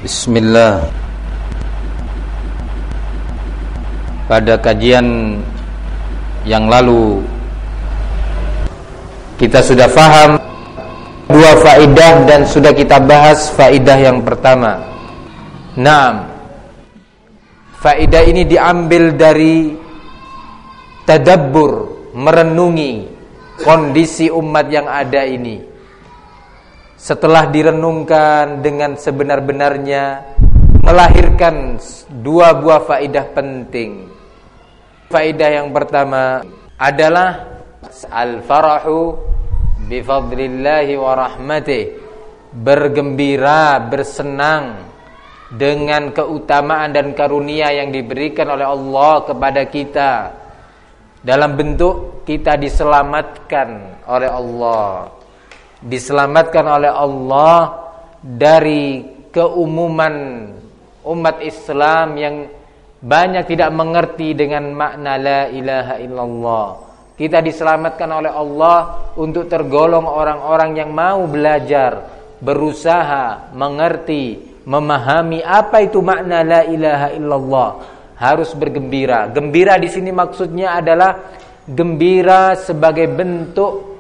Bismillah. Pada kajian yang lalu kita sudah faham dua faidah dan sudah kita bahas faidah yang pertama. Naam. Faidah ini diambil dari tadabbur, merenungi kondisi umat yang ada ini. Setelah direnungkan dengan sebenar-benarnya, melahirkan dua buah faidah penting. Faidah yang pertama adalah al-farahu bi fadlillahi wa rahmatih, bergembira, bersenang dengan keutamaan dan karunia yang diberikan oleh Allah kepada kita, dalam bentuk kita diselamatkan oleh Allah, diselamatkan oleh Allah dari keumuman umat Islam yang banyak tidak mengerti dengan makna la ilaha illallah. Kita diselamatkan oleh Allah untuk tergolong orang-orang yang mau belajar, berusaha mengerti, memahami apa itu makna la ilaha illallah. Harus bergembira. Gembira di sini maksudnya adalah gembira sebagai bentuk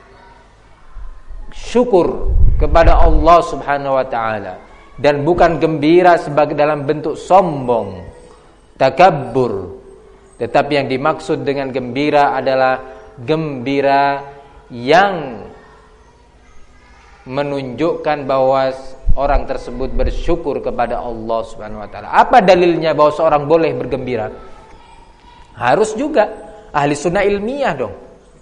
syukur kepada Allah Subhanahu wa taala, dan bukan gembira sebagai dalam bentuk sombong, takabbur. Tetapi yang dimaksud dengan gembira adalah gembira yang menunjukkan bahwa orang tersebut bersyukur kepada Allah Subhanahu wa taala. Apa dalilnya bahwa seorang boleh bergembira? Harus juga ahli sunnah ilmiah dong.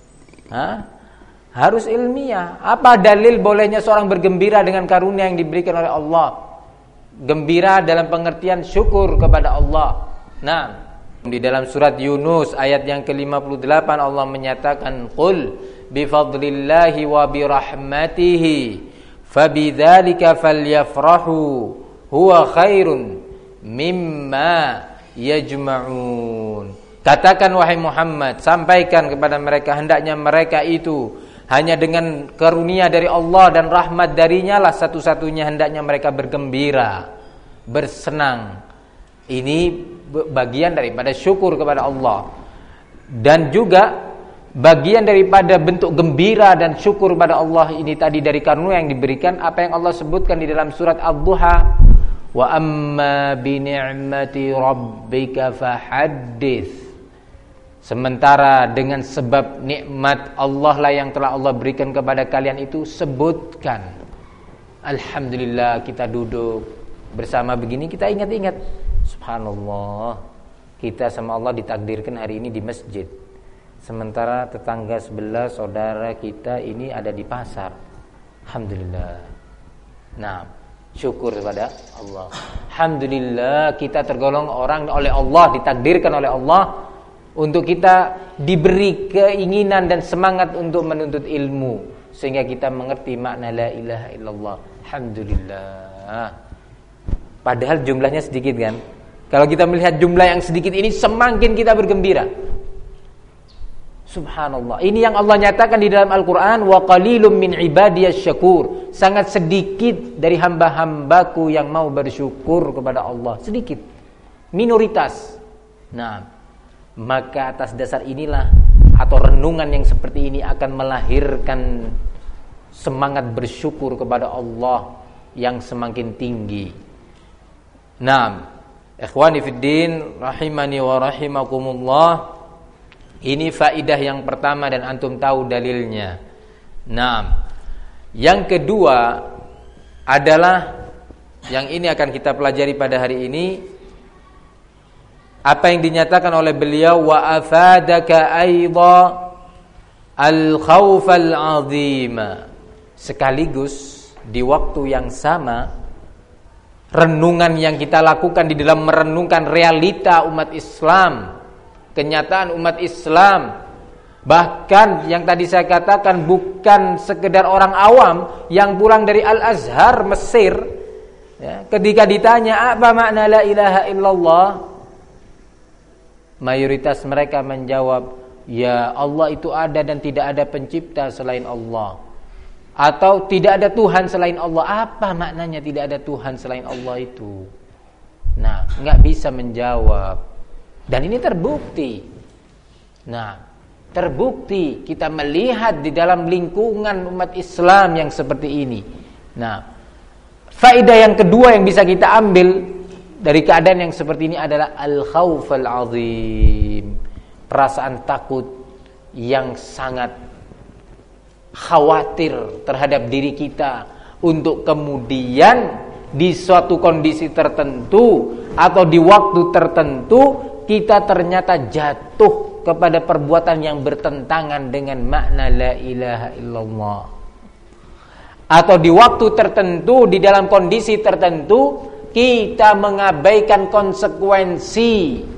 Harus ilmiah. Apa dalil bolehnya seorang bergembira dengan karunia yang diberikan oleh Allah? Gembira dalam pengertian syukur kepada Allah. Nah, di dalam surat Yunus ayat yang ke-58 Allah menyatakan, "Qul bi fadlillahi wa bi rahmatihi fabidzalika falyafrahu huwa khairun mimma yajma'un." Katakan wahai Muhammad, sampaikan kepada mereka, hendaknya mereka itu hanya dengan karunia dari Allah dan rahmat darinya lah satu-satunya hendaknya mereka bergembira, bersenang. Ini bagian daripada syukur kepada Allah, dan juga bagian daripada bentuk gembira dan syukur kepada Allah ini tadi dari karunia yang diberikan. Apa yang Allah sebutkan di dalam surat Ad-Duha, wa amma bi ni'mati rabbika fahaddits. Sementara dengan sebab nikmat Allah lah yang telah Allah berikan kepada kalian itu, sebutkan. Alhamdulillah, kita duduk bersama begini, kita ingat-ingat, subhanallah, kita sama Allah ditakdirkan hari ini di masjid. Sementara tetangga sebelah saudara kita ini ada di pasar. Alhamdulillah. Nah, syukur kepada Allah. Alhamdulillah, kita tergolong orang oleh Allah, ditakdirkan oleh Allah untuk kita diberi keinginan dan semangat untuk menuntut ilmu, sehingga kita mengerti makna la ilaha illallah. Alhamdulillah. Padahal jumlahnya sedikit kan. Kalau kita melihat jumlah yang sedikit ini, semakin kita bergembira. Subhanallah. Ini yang Allah nyatakan di dalam Al-Quran, wa qalilum min ibadiyas syakur. Sangat sedikit dari hamba-hambaku yang mau bersyukur kepada Allah. Sedikit, minoritas. Nah, maka atas dasar inilah, atau renungan yang seperti ini akan melahirkan semangat bersyukur kepada Allah yang semakin tinggi. Naam, ikhwani fiddin rahimani wa rahimakumullah. Ini faidah yang pertama dan antum tahu dalilnya. Naam. Yang kedua adalah, yang ini akan kita pelajari pada hari ini, apa yang dinyatakan oleh beliau, wa afadaka aidha al-khawf al-'azim. Sekaligus di waktu yang sama, renungan yang kita lakukan di dalam merenungkan realita umat Islam, kenyataan umat Islam, bahkan yang tadi saya katakan bukan sekedar orang awam yang pulang dari Al-Azhar Mesir, ya, ketika ditanya apa makna la ilaha illallah, mayoritas mereka menjawab, ya Allah itu ada dan tidak ada pencipta selain Allah. atau tidak ada Tuhan selain Allah. Apa maknanya tidak ada Tuhan selain Allah itu? Nah, nggak bisa menjawab. Dan ini terbukti. Nah, terbukti kita melihat di dalam lingkungan umat Islam yang seperti ini. Nah, faedah yang kedua yang bisa kita ambil dari keadaan yang seperti ini adalah al-khauf al-azim. Perasaan takut yang sangat khawatir terhadap diri kita untuk kemudian di suatu kondisi tertentu atau di waktu tertentu kita ternyata jatuh kepada perbuatan yang bertentangan dengan makna la ilaha illallah, atau di waktu tertentu di dalam kondisi tertentu kita mengabaikan konsekuensi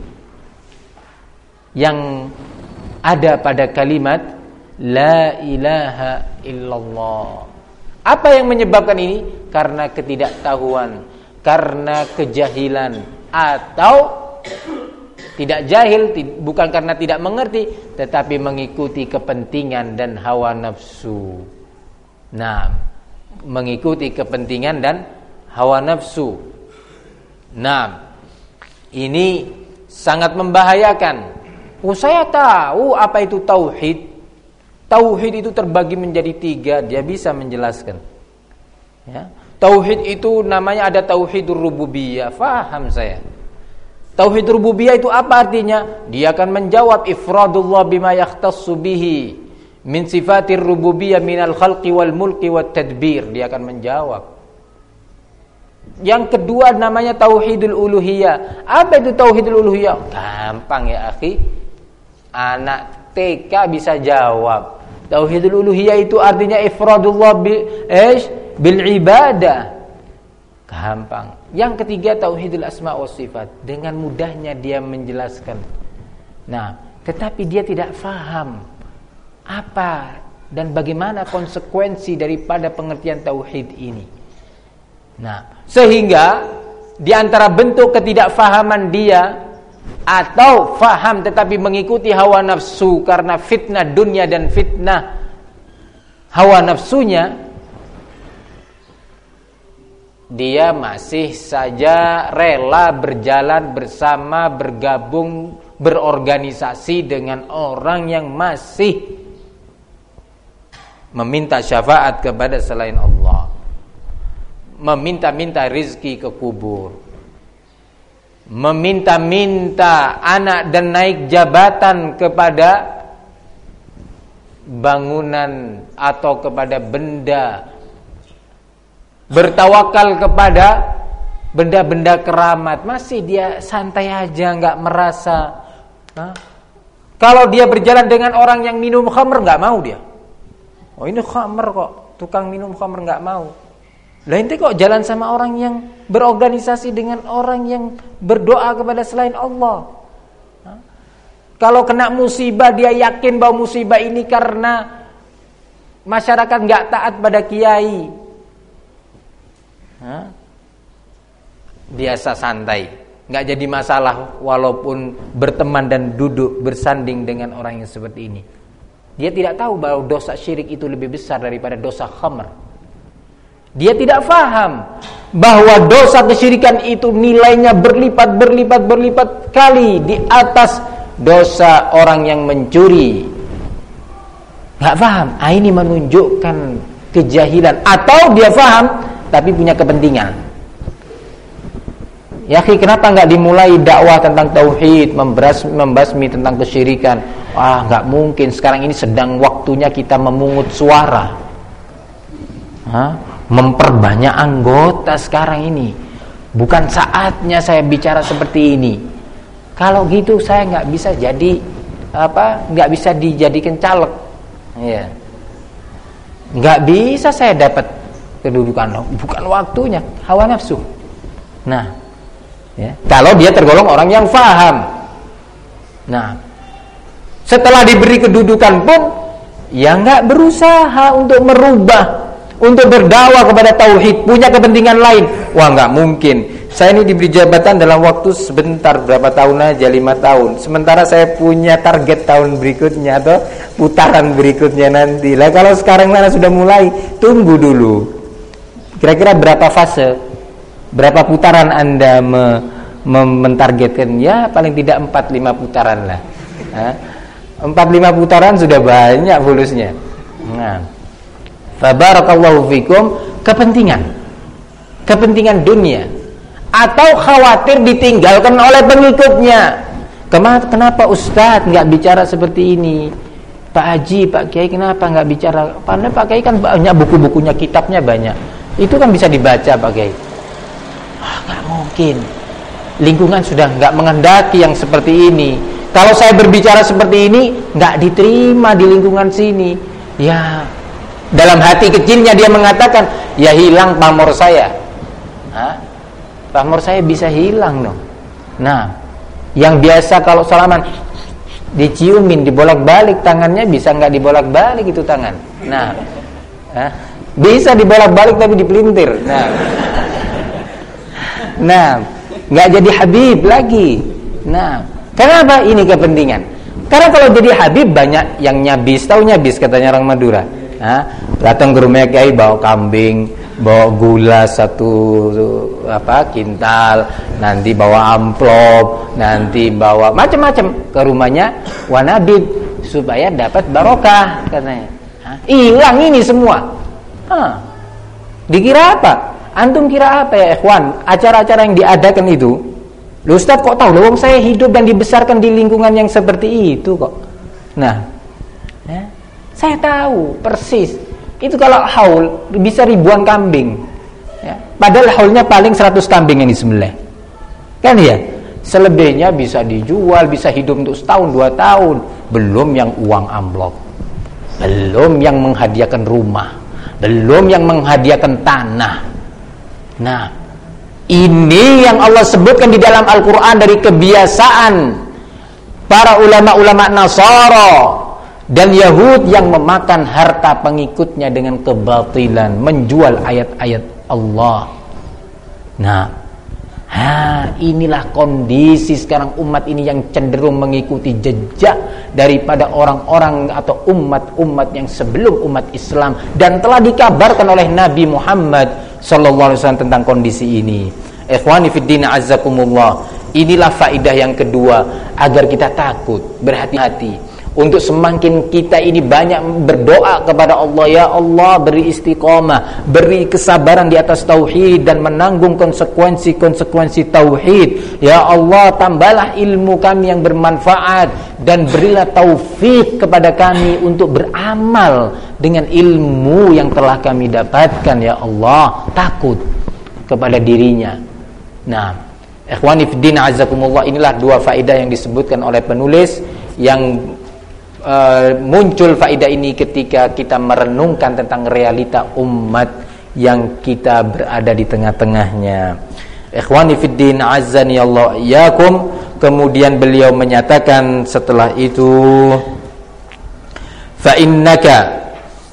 yang ada pada kalimat la ilaha illallah. Apa yang menyebabkan ini? Karena ketidaktahuan, karena kejahilan, atau tidak jahil, bukan karena tidak mengerti, tetapi mengikuti kepentingan dan hawa nafsu. Nah, mengikuti kepentingan dan hawa nafsu. Nah, ini sangat membahayakan. Saya tahu apa itu tauhid. Tauhid itu terbagi menjadi 3. Dia bisa menjelaskan. Ya. Tauhid itu namanya ada tauhidur rububiyah. Faham saya. Tauhid rububiyah itu apa artinya? Dia akan menjawab ifradullah bima yakhtassu bihi min sifatir rububiyah minal khalqi wal mulki wat tadbir. Dia akan menjawab. Yang kedua namanya tauhidul uluhiyah. Apa itu tauhidul uluhiyah? Gampang ya akhi. Anak TK bisa jawab. Tauhidul uluhiyah itu artinya ifradullah bil ibadah. Gampang. Yang ketiga tauhidul asma wa sifat. Dengan mudahnya dia menjelaskan. Nah, tetapi dia tidak faham apa dan bagaimana konsekuensi daripada pengertian tauhid ini. Nah, sehingga di antara bentuk ketidakfahaman dia atau faham tetapi mengikuti hawa nafsu karena fitnah dunia dan fitnah hawa nafsunya, dia masih saja rela berjalan bersama, bergabung, berorganisasi dengan orang yang masih meminta syafaat kepada selain Allah, meminta-minta rizki ke kubur, meminta-minta anak dan naik jabatan kepada bangunan atau kepada benda, bertawakal kepada benda-benda keramat. Masih dia santai aja, nggak merasa. Kalau dia berjalan dengan orang yang minum khamr, nggak mau dia. Oh ini khamr kok, tukang minum khamr, nggak mau. Lah ente kok jalan sama orang yang berorganisasi dengan orang yang berdoa kepada selain Allah. Kalau kena musibah dia yakin bahwa musibah ini karena masyarakat nggak taat pada kiai. Biasa santai, nggak jadi masalah walaupun berteman dan duduk bersanding dengan orang yang seperti ini. Dia tidak tahu bahwa dosa syirik itu lebih besar daripada dosa khamr. Dia tidak faham bahwa dosa kesyirikan itu nilainya berlipat kali di atas dosa orang yang mencuri. Gak faham. Ini menunjukkan kejahilan. Atau dia faham tapi punya kepentingan. Ya akhi, kenapa gak dimulai dakwah tentang tauhid, membasmi tentang kesyirikan? Gak mungkin, sekarang ini sedang waktunya kita memungut suara, memperbanyak anggota sekarang ini. Bukan saatnya saya bicara seperti ini. Kalau gitu saya nggak bisa jadi nggak bisa dijadikan caleg, ya. Nggak bisa saya dapat kedudukan. Bukan waktunya, hawa nafsu. Nah, ya. Kalau dia tergolong orang yang faham. Nah, setelah diberi kedudukan pun, ya nggak berusaha untuk merubah, untuk berdakwah kepada tauhid, punya kepentingan lain. Wah, nggak mungkin. Saya ini diberi jabatan dalam waktu sebentar, berapa tahun aja, 5 tahun. Sementara saya punya target tahun berikutnya atau putaran berikutnya nanti. Lah kalau sekarang mana sudah mulai, tunggu dulu. Kira-kira berapa fase, berapa putaran Anda mentargetkan? Ya paling tidak 4-5 putaran lah. 4-5 putaran sudah banyak fulusnya. Nah, fabarakallahu fikum, kepentingan dunia atau khawatir ditinggalkan oleh pengikutnya. Kenapa Ustadz nggak bicara seperti ini? Pak Haji, Pak Kiai kenapa nggak bicara? Padahal Pak Kiai kan banyak buku-bukunya, kitabnya banyak. Itu kan bisa dibaca Pak Kiai. Nggak mungkin. Lingkungan sudah nggak menghendaki yang seperti ini. Kalau saya berbicara seperti ini nggak diterima di lingkungan sini. Ya, dalam hati kecilnya dia mengatakan, ya hilang pamor saya. Pamor saya bisa hilang dong. Nah, yang biasa kalau salaman diciumin, dibolak-balik tangannya, bisa nggak dibolak-balik itu tangan? Nah, bisa dibolak-balik tapi dipelintir. Nah, nggak jadi Habib lagi. Nah, kenapa ini kepentingan? Karena kalau jadi Habib banyak yang nyabis, tahu nyabis katanya orang Madura. Datang ke rumah Kiai bawa kambing, bawa gula 1 kintal, nanti bawa amplop, nanti bawa macam-macam ke rumahnya wanabib supaya dapat barokah katanya. Hilang ini semua. Dikira apa? Antum kira apa ya ikhwan? Acara-acara yang diadakan itu, loh Ustaz kok tahu? Loh saya hidup dan dibesarkan di lingkungan yang seperti itu kok. Nah, saya tahu persis. Itu kalau haul bisa ribuan kambing. Ya. Padahal haulnya paling 100 kambing yang disembelih. Kan ya? Selebihnya bisa dijual, bisa hidup untuk setahun, 2 tahun. Belum yang uang amplop. Belum yang menghadiahkan rumah. Belum yang menghadiahkan tanah. Nah, ini yang Allah sebutkan di dalam Al-Quran dari kebiasaan para ulama-ulama Nasara dan Yahud yang memakan harta pengikutnya dengan kebatilan, menjual ayat-ayat Allah. Nah, inilah kondisi sekarang umat ini yang cenderung mengikuti jejak daripada orang-orang atau umat-umat yang sebelum umat Islam, dan telah dikabarkan oleh Nabi Muhammad sallallahu alaihi wasallam tentang kondisi ini. Ikhwani fiddin azzakumullah. Inilah faidah yang kedua, agar kita takut, berhati-hati untuk semakin kita ini banyak berdoa kepada Allah. Ya Allah, beri istiqamah, beri kesabaran di atas tauhid dan menanggung konsekuensi tauhid. Ya Allah, tambahlah ilmu kami yang bermanfaat dan berilah taufik kepada kami untuk beramal dengan ilmu yang telah kami dapatkan. Ya Allah, takut kepada dirinya. Nah, ikhwani fiddin azakumullah, inilah 2 faedah yang disebutkan oleh penulis yang muncul faedah ini ketika kita merenungkan tentang realita umat yang kita berada di tengah-tengahnya. Ikhwani fiddin azzani Allah iyakum. Kemudian beliau menyatakan setelah itu, fa innaka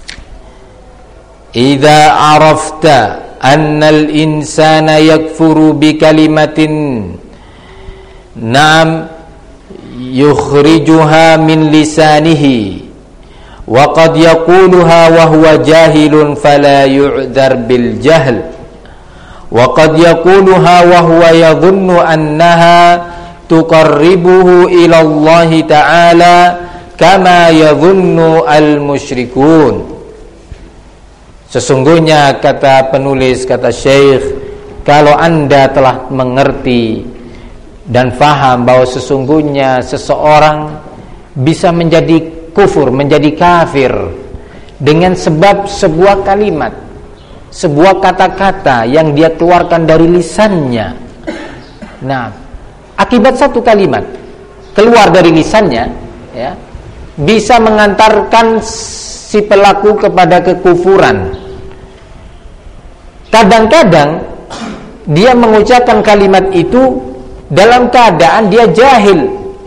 idza arafta annal insana yakfuru bi kalimatin na'am yukhrijuha min lisanihi wa qad yaquluha wa huwa jahilun fala yu'dzar bil jahl wa qad yaquluha wa huwa yadhunnu annaha tuqarribuhu ila Allah ta'ala kama yadhunnu al musyrikun. Sesungguhnya, kata penulis, kata Syekh, kalau Anda telah mengerti dan faham bahwa sesungguhnya seseorang bisa menjadi kufur, menjadi kafir dengan sebab sebuah kalimat, sebuah kata-kata yang dia keluarkan dari lisannya. Nah, akibat satu kalimat keluar dari lisannya, ya, bisa mengantarkan si pelaku kepada kekufuran. Kadang-kadang dia mengucapkan kalimat itu dalam keadaan dia jahil,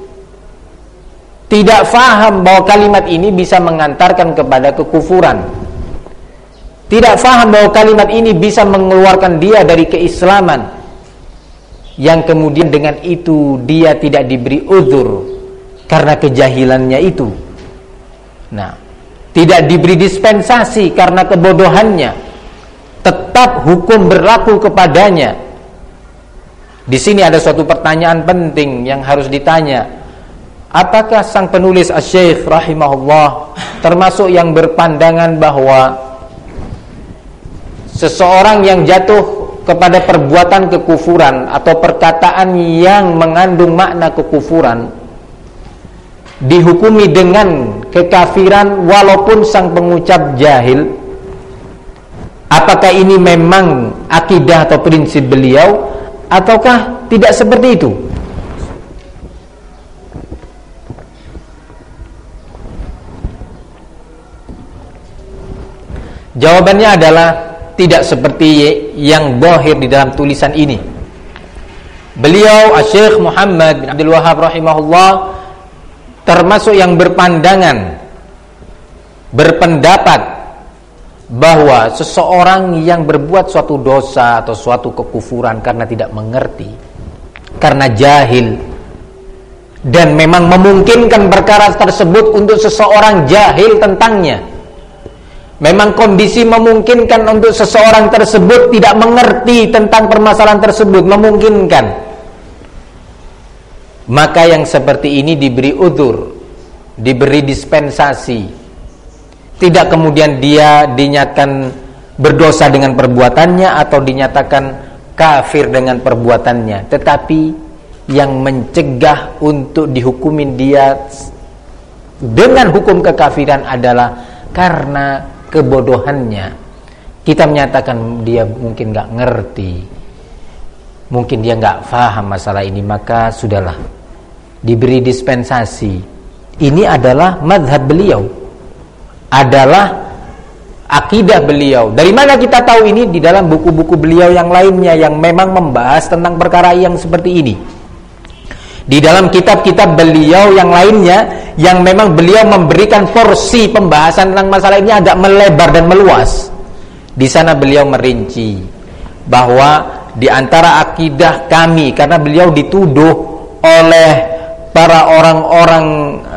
tidak faham bahwa kalimat ini bisa mengantarkan kepada kekufuran, tidak faham bahwa kalimat ini bisa mengeluarkan dia dari keislaman, yang kemudian dengan itu dia tidak diberi uzur karena kejahilannya itu. Nah, tidak diberi dispensasi karena kebodohannya, tetap hukum berlaku kepadanya. Di sini ada suatu pertanyaan penting yang harus ditanya. Apakah sang penulis Asy-Syaikh rahimahullah termasuk yang berpandangan bahwa seseorang yang jatuh kepada perbuatan kekufuran atau perkataan yang mengandung makna kekufuran dihukumi dengan kekafiran walaupun sang pengucap jahil? Apakah ini memang akidah atau prinsip beliau ataukah tidak seperti itu? Jawabannya adalah tidak seperti yang zahir di dalam tulisan ini. Beliau Asy-Syaikh Muhammad bin Abdul Wahhab rahimahullah termasuk yang berpendapat bahwa seseorang yang berbuat suatu dosa atau suatu kekufuran karena tidak mengerti, karena jahil, dan memang memungkinkan perkara tersebut untuk seseorang jahil tentangnya, memang kondisi memungkinkan untuk seseorang tersebut tidak mengerti tentang permasalahan tersebut, memungkinkan, maka yang seperti ini diberi udzur, diberi dispensasi. Tidak kemudian dia dinyatakan berdosa dengan perbuatannya atau dinyatakan kafir dengan perbuatannya, tetapi yang mencegah untuk dihukumin dia dengan hukum kekafiran adalah karena kebodohannya. Kita menyatakan dia mungkin gak ngerti, mungkin dia gak paham masalah ini, maka sudahlah, diberi dispensasi. Ini adalah mazhab beliau, adalah akidah beliau. Dari mana kita tahu ini? Di dalam buku-buku beliau yang lainnya yang memang membahas tentang perkara yang seperti ini. Di dalam kitab-kitab beliau yang lainnya yang memang beliau memberikan porsi pembahasan tentang masalah ini agak melebar dan meluas. Di sana beliau merinci bahwa di antara akidah kami, karena beliau dituduh oleh para orang-orang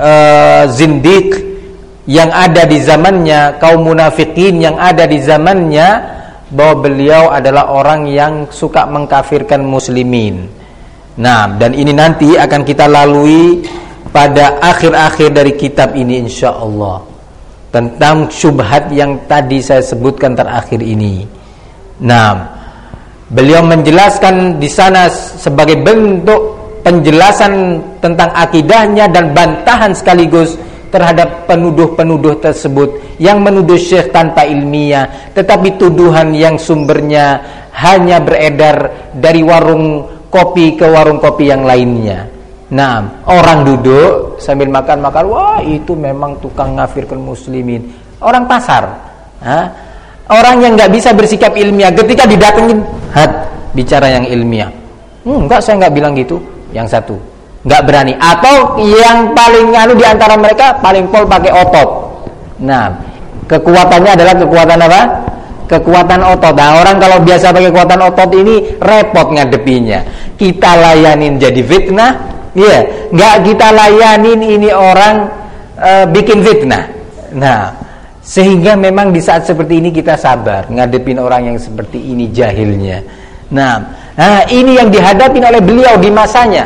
zindik yang ada di zamannya, kaum munafikin yang ada di zamannya, bahwa beliau adalah orang yang suka mengkafirkan muslimin. Nah, dan ini nanti akan kita lalui pada akhir-akhir dari kitab ini insyaallah, tentang syubhat yang tadi saya sebutkan terakhir ini. Nah, beliau menjelaskan di sana sebagai bentuk penjelasan tentang akidahnya dan bantahan sekaligus terhadap penuduh-penuduh tersebut yang menuduh syekh tanpa ilmiah, tetapi tuduhan yang sumbernya hanya beredar dari warung kopi ke warung kopi yang lainnya. Nah, orang duduk sambil makan-makan, wah itu memang tukang ngafirkan muslimin. Orang pasar, orang yang nggak bisa bersikap ilmiah, ketika didatengin, bicara yang ilmiah. Enggak, saya nggak bilang gitu. Yang satu nggak berani, atau yang paling di antara mereka paling pol pakai otot. Nah, kekuatannya adalah kekuatan apa? Kekuatan otot. Nah, orang kalau biasa pakai kekuatan otot ini repot ngadepinya. Kita layanin jadi fitnah, nggak kita layanin ini orang bikin fitnah. Nah, sehingga memang di saat seperti ini kita sabar ngadepin orang yang seperti ini jahilnya. Nah, ini yang dihadapin oleh beliau di masanya.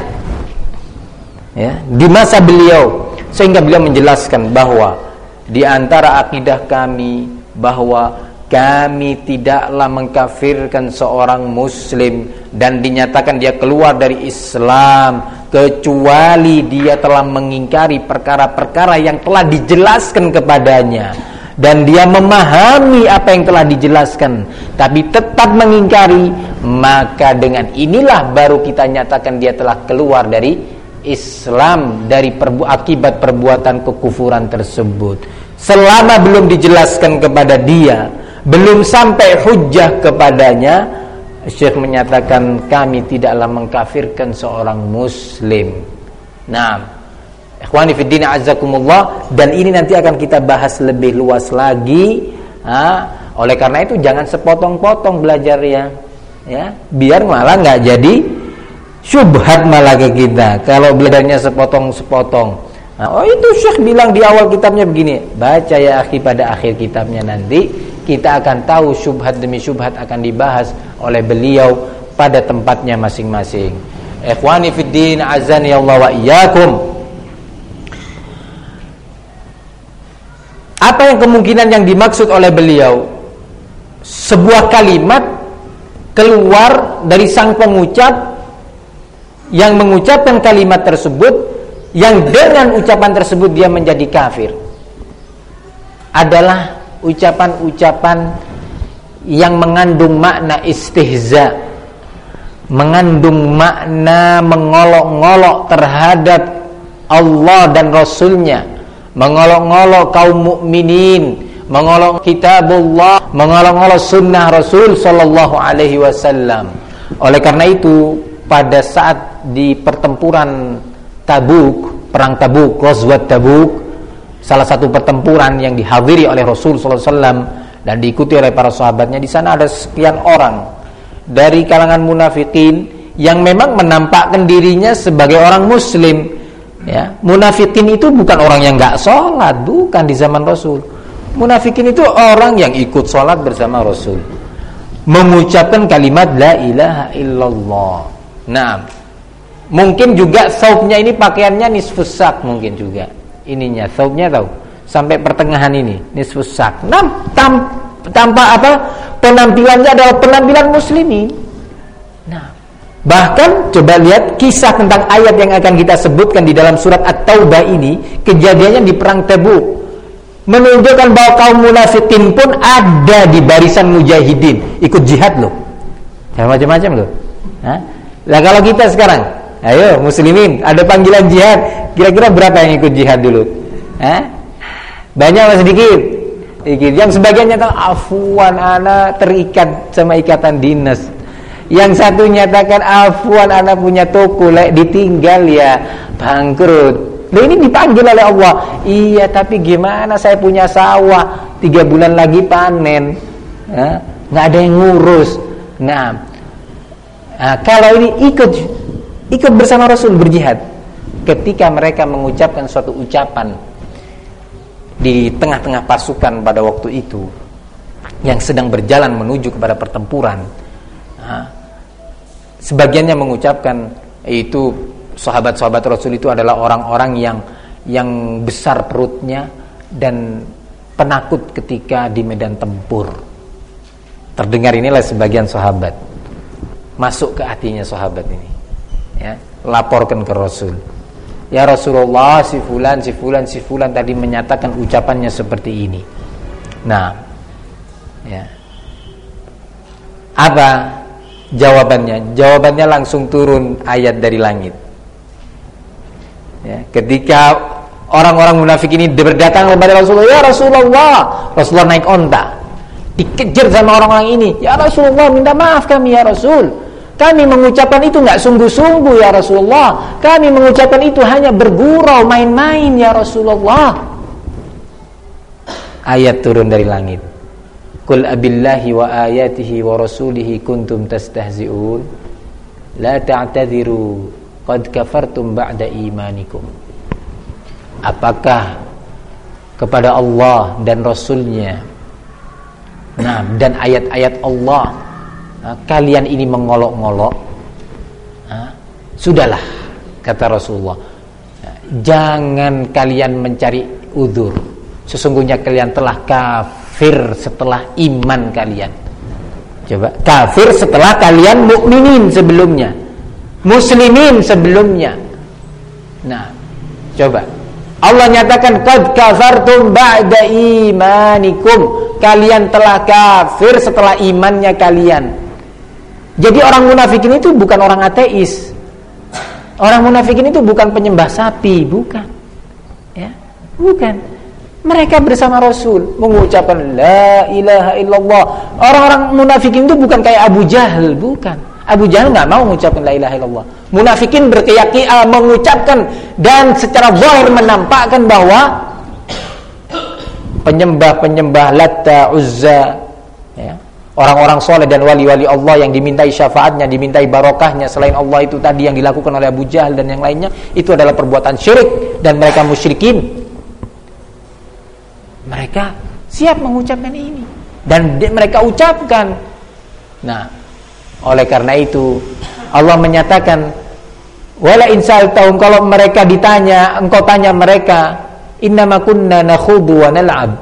Ya, di masa beliau, sehingga beliau menjelaskan bahwa di antara akidah kami bahwa kami tidaklah mengkafirkan seorang muslim dan dinyatakan dia keluar dari Islam kecuali dia telah mengingkari perkara-perkara yang telah dijelaskan kepadanya dan dia memahami apa yang telah dijelaskan tapi tetap mengingkari, maka dengan inilah baru kita nyatakan dia telah keluar dari Islam dari akibat perbuatan kekufuran tersebut. Selama belum dijelaskan kepada dia, belum sampai hujjah kepadanya, Syekh menyatakan kami tidaklah mengkafirkan seorang muslim. Nah, ikhwani fiddin azzakumullah, dan ini nanti akan kita bahas lebih luas lagi. Oleh karena itu jangan sepotong-potong belajarnya, ya, biar malah nggak jadi syubhat malah ke kita kalau belajarnya sepotong-sepotong. Oh itu Syekh bilang di awal kitabnya begini, baca ya akhi, pada akhir kitabnya nanti kita akan tahu syubhat demi syubhat akan dibahas oleh beliau pada tempatnya masing-masing. Ikhwani fiddin, azani Allah wa iyyakum. Apa yang kemungkinan yang dimaksud oleh beliau? Sebuah kalimat keluar dari sang pengucap yang mengucapkan kalimat tersebut, yang dengan ucapan tersebut dia menjadi kafir, adalah ucapan-ucapan yang mengandung makna istihza, mengandung makna mengolok-ngolok terhadap Allah dan Rasulnya, mengolok-ngolok kaum mukminin, mengolok kitabullah, mengolok-ngolok sunnah Rasul sallallahu alaihi wasallam. Oleh karena itu, pada saat di pertempuran Tabuk, perang Tabuk, Ghazwat Tabuk, salah satu pertempuran yang dihadiri oleh Rasul sallallahu alaihi wasallam dan diikuti oleh para sahabatnya, di sana ada sekian orang dari kalangan munafikin yang memang menampakkan dirinya sebagai orang muslim. Ya, munafikin itu bukan orang yang enggak sholat, bukan di zaman Rasul. Munafikin itu orang yang ikut sholat bersama Rasul, mengucapkan kalimat la ilaha illallah. Nah, mungkin juga saubnya ini pakaiannya nisfus sak, mungkin juga ininya saubnya tahu sampai pertengahan ini nisfus sak. Nah, tanpa apa, penampilannya adalah penampilan muslimin. Nah, bahkan coba lihat kisah tentang ayat yang akan kita sebutkan di dalam surat At-Taubah ini, kejadiannya di perang Tabuk, menunjukkan bahwa kaum munafikin pun ada di barisan mujahidin, ikut jihad loh, macam-macam loh. Nah, kalau kita sekarang, ayo muslimin, ada panggilan jihad, kira-kira berapa yang ikut jihad dulu? Banyak atau sedikit? Sedikit. Yang sebagian nyatakan afwan, ana terikat sama ikatan dinas. Yang satu nyatakan afwan, ana punya toko, ditinggal ya bangkrut. Loh, ini dipanggil oleh Allah. Iya, tapi gimana, saya punya sawah, 3 bulan lagi panen, nggak ada yang ngurus. Nah, kalau ini ikut bersama Rasul berjihad, ketika mereka mengucapkan suatu ucapan di tengah-tengah pasukan pada waktu itu yang sedang berjalan menuju kepada pertempuran, sebagiannya mengucapkan itu sahabat-sahabat Rasul itu adalah orang-orang yang besar perutnya dan penakut ketika di medan tempur. Terdengar inilah sebagian sahabat, masuk ke hatinya sahabat ini, ya, laporkan ke Rasul. Ya Rasulullah, si fulan tadi menyatakan ucapannya seperti ini. Nah, ya, apa jawabannya? Jawabannya langsung turun ayat dari langit. Ya, ketika orang-orang munafik ini berdatang kepada Rasulullah, ya Rasulullah naik onta, dikejar sama orang-orang ini. Ya Rasulullah, minta maaf kami ya Rasul, kami mengucapkan itu nggak sungguh-sungguh ya Rasulullah, kami mengucapkan itu hanya bergurau, main-main ya Rasulullah. Ayat turun dari langit. Qul abillahi wa ayatihi wa rasulihi kuntum tastahzi'un la ta'tadiru qad kafartum ba'da imanikum. Apakah kepada Allah dan Rasulnya, nah, dan ayat-ayat Allah, kalian ini mengolok-ngolok? Sudahlah, kata Rasulullah, jangan kalian mencari udzur. Sesungguhnya kalian telah kafir setelah iman kalian. Coba, kafir setelah kalian mukminin sebelumnya, muslimin sebelumnya. Nah, coba Allah nyatakan qad kafartum ba'da imanikum, kalian telah kafir setelah imannya kalian. Jadi orang munafikin itu bukan orang ateis. Orang munafikin itu bukan penyembah sapi, bukan. Ya, bukan. Mereka bersama Rasul mengucapkan la ilaha illallah. Orang-orang munafikin itu bukan kayak Abu Jahal, bukan. Abu Jahal nggak mau mengucapkan la ilaha illallah. Munafikin berkeyakinan mengucapkan dan secara zahir menampakkan bahwa penyembah-penyembah Latta, Uzza, ya, orang-orang soleh dan wali-wali Allah yang dimintai syafaatnya, dimintai barokahnya selain Allah itu tadi yang dilakukan oleh Abu Jahal dan yang lainnya, itu adalah perbuatan syirik dan mereka musyrikin. Mereka siap mengucapkan ini dan mereka ucapkan. Nah, oleh karena itu Allah menyatakan, wala in sa'altahum, kalau mereka ditanya, engkau tanya mereka, innama kunna nakhudu wa nal'ab,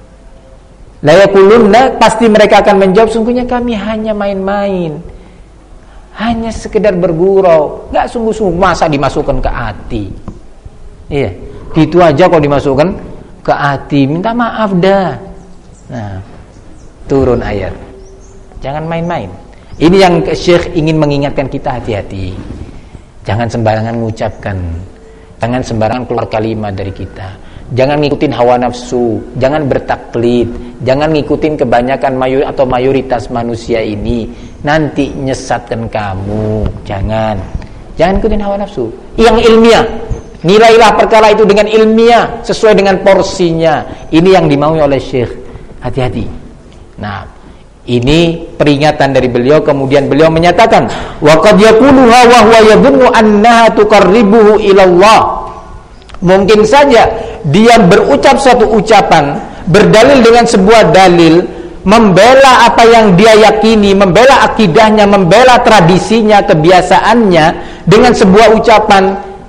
la yaqulunna, pasti mereka akan menjawab, sungguhnya kami hanya main-main, hanya sekedar bergurau, enggak sungguh-sungguh. Masa dimasukkan ke hati? Iya, gitu aja kalau dimasukkan ke hati, minta maaf dah. Nah, turun ayat, jangan main-main. Ini yang Syekh ingin mengingatkan kita, hati-hati. Jangan sembarangan mengucapkan, jangan sembarangan keluar kalimat dari kita. Jangan ngikutin hawa nafsu, jangan bertaklid, jangan ngikutin kebanyakan mayoritas manusia ini, nanti nyesatkan kamu. Jangan ikutin hawa nafsu. Yang ilmiah, nilailah perkara itu dengan ilmiah, sesuai dengan porsinya. Ini yang dimaui oleh Syekh. Hati-hati. Nah, ini peringatan dari beliau. Kemudian beliau menyatakan, wa qad yaquluha wa huwa yadhunnu annaha tuqarribuhu ila Allah. Mungkin saja dia berucap suatu ucapan, berdalil dengan sebuah dalil, membela apa yang dia yakini, membela akidahnya, membela tradisinya, kebiasaannya dengan sebuah ucapan.